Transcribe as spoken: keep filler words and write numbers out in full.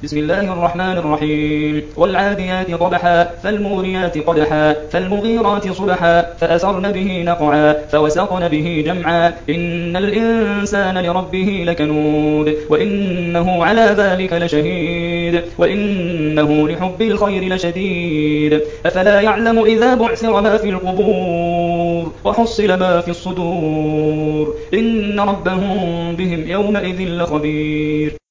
بسم الله الرحمن الرحيم والعاديات ضبحا فالموريات قدحا فالمغيرات صبحا فأثرن به نقعا فوسطن به جمعا إن الإنسان لربه لكنود وإنه على ذلك لشهيد وإنه لحب الخير لشديد أفلا يعلم إذا بعثر ما في القبور وحصل ما في الصدور إن ربهم بهم يومئذ لخبير